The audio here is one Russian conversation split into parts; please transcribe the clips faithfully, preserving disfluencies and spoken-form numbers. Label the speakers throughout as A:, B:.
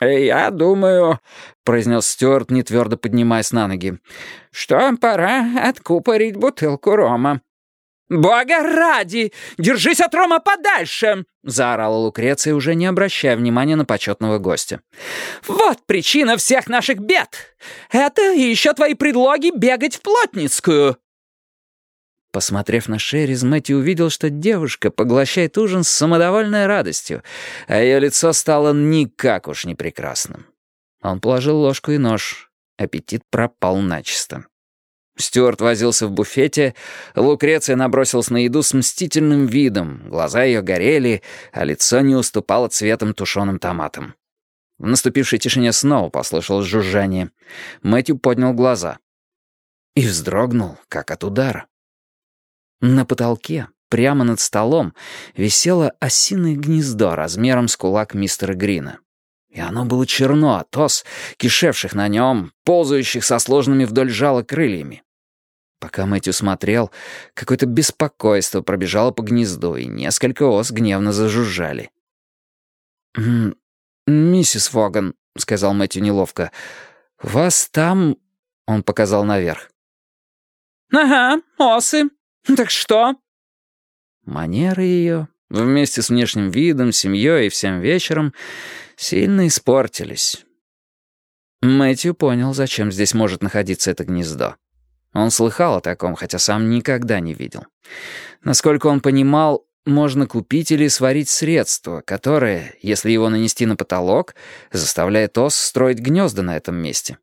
A: «Я думаю», — произнес Стюарт, нетвердо поднимаясь на ноги, «что пора откупорить бутылку рома». «Бога ради! Держись от рома подальше!» — заорала Лукреция, уже не обращая внимания на почетного гостя. «Вот причина всех наших бед! Это и еще твои предлоги бегать в Плотницкую!» Посмотрев на Шерриз, Мэтью увидел, что девушка поглощает ужин с самодовольной радостью, а ее лицо стало никак уж не прекрасным. Он положил ложку и нож. Аппетит пропал начисто. Стюарт возился в буфете, Лукреция набросилась на еду с мстительным видом, глаза ее горели, а лицо не уступало цветом тушеным томатом. В наступившей тишине снова послышалось жужжание. Мэтью поднял глаза и вздрогнул, как от удара. На потолке, прямо над столом, висело осиное гнездо размером с кулак мистера Грина. И оно было черно от ос, кишевших на нем, ползающих со сложными вдоль жала крыльями. Пока Мэтью смотрел, какое-то беспокойство пробежало по гнезду, и несколько ос гневно зажужжали. «М, «Миссис Воган», — сказал Мэтью неловко, — «вас там...» — он показал наверх. «Ага, осы. Так что?» Манеры ее, вместе с внешним видом, семьей и всем вечером, сильно испортились. Мэтью понял, зачем здесь может находиться это гнездо. Он слыхал о таком, хотя сам никогда не видел. Насколько он понимал, можно купить или сварить средство, которое, если его нанести на потолок, заставляет ос строить гнезда на этом месте.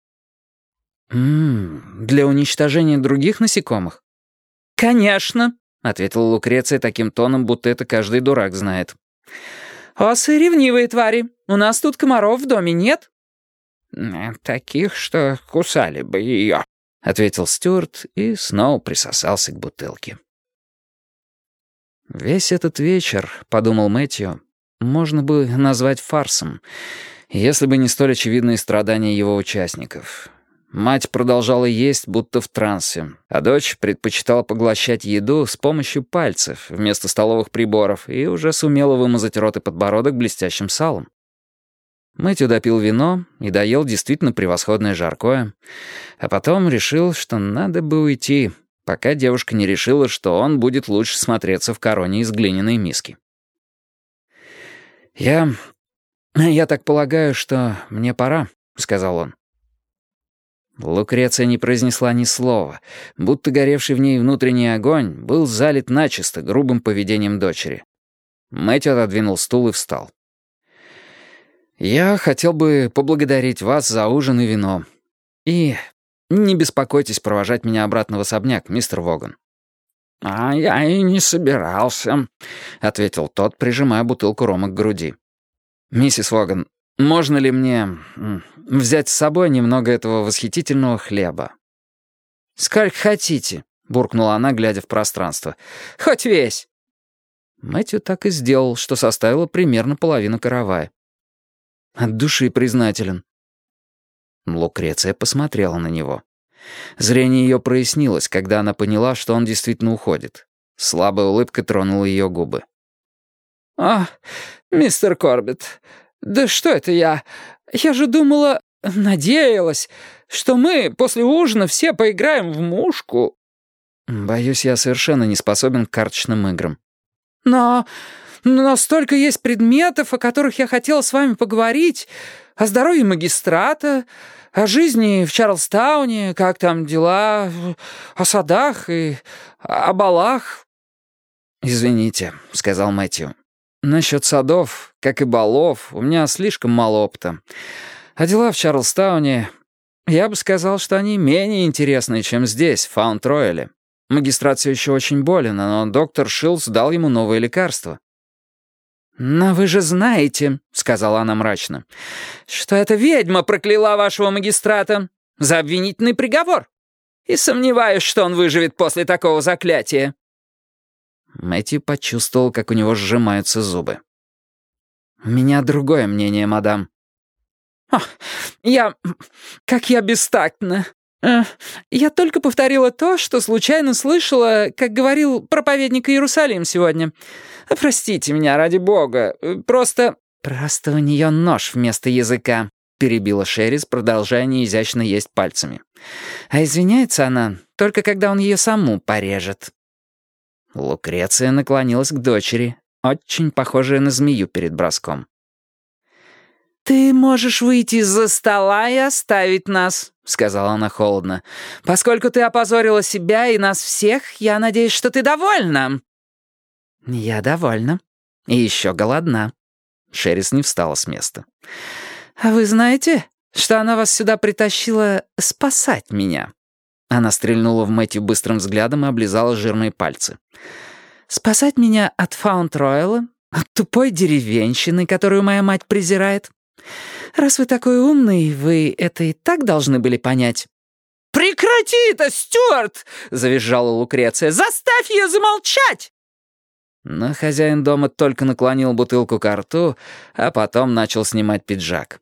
A: «М-м, для уничтожения других насекомых?» «Конечно», — ответила Лукреция таким тоном, будто это каждый дурак знает. «Осы ревнивые твари. У нас тут комаров в доме нет?» «Таких, что кусали бы ее», — ответил Стюарт и снова присосался к бутылке. «Весь этот вечер, — подумал Мэтью, — можно бы назвать фарсом, если бы не столь очевидные страдания его участников». Мать продолжала есть, будто в трансе, а дочь предпочитала поглощать еду с помощью пальцев вместо столовых приборов и уже сумела вымазать рот и подбородок блестящим салом. Мэтью допил вино и доел действительно превосходное жаркое, а потом решил, что надо бы уйти, пока девушка не решила, что он будет лучше смотреться в короне из глиняной миски. «Я... я так полагаю, что мне пора», — сказал он. Лукреция не произнесла ни слова, будто горевший в ней внутренний огонь был залит начисто грубым поведением дочери. Мэтью отодвинул стул и встал. «Я хотел бы поблагодарить вас за ужин и вино. И не беспокойтесь провожать меня обратно в особняк, мистер Воган». «А я и не собирался», — ответил тот, прижимая бутылку рома к груди. «Миссис Воган, можно ли мне взять с собой немного этого восхитительного хлеба?» «Сколько хотите», — буркнула она, глядя в пространство. «Хоть весь». Мэтью так и сделал, что составило примерно половину каравая. «От души признателен». Лукреция посмотрела на него. Зрение ее прояснилось, когда она поняла, что он действительно уходит. Слабая улыбка тронула ее губы. «Ах, мистер Корбетт, да что это я? Я же думала, надеялась, что мы после ужина все поиграем в мушку». «Боюсь, я совершенно не способен к карточным играм». «Но... но столько есть предметов, о которых я хотела с вами поговорить. О здоровье магистрата, о жизни в Чарльстауне, как там дела, о садах и о балах». «Извините», — сказал Мэтью. «Насчет садов, как и балов, у меня слишком мало опыта. А дела в Чарльстауне, я бы сказал, что они менее интересные, чем здесь, в Фаунд-Рояле. Магистрат все еще очень болен, но доктор Шилдс дал ему новое лекарство». «Но вы же знаете», — сказала она мрачно, «что эта ведьма прокляла вашего магистрата за обвинительный приговор. И сомневаюсь, что он выживет после такого заклятия». Мэтью почувствовал, как у него сжимаются зубы. «У меня другое мнение, мадам». «Ох, я... как я бестактна. Я только повторила то, что случайно слышала, как говорил проповедник Иерусалим сегодня. Простите меня, ради бога. Просто «Просто у нее нож вместо языка», — перебила Шерис, продолжая неизящно есть пальцами. «А извиняется она только когда он ее саму порежет». Лукреция наклонилась к дочери, очень похожая на змею перед броском. «Ты можешь выйти из-за стола и оставить нас», — сказала она холодно. «Поскольку ты опозорила себя и нас всех, я надеюсь, что ты довольна». «Я довольна. И еще голодна». Шерис не встала с места. «А вы знаете, что она вас сюда притащила спасать меня?» Она стрельнула в Мэтью быстрым взглядом и облизала жирные пальцы. «Спасать меня от Фаунд-Ройла, от тупой деревенщины, которую моя мать презирает. Раз вы такой умный, вы это и так должны были понять». «Прекрати это, Стюарт!» — завизжала Лукреция. «Заставь ее замолчать!» Но хозяин дома только наклонил бутылку ко рту, а потом начал снимать пиджак.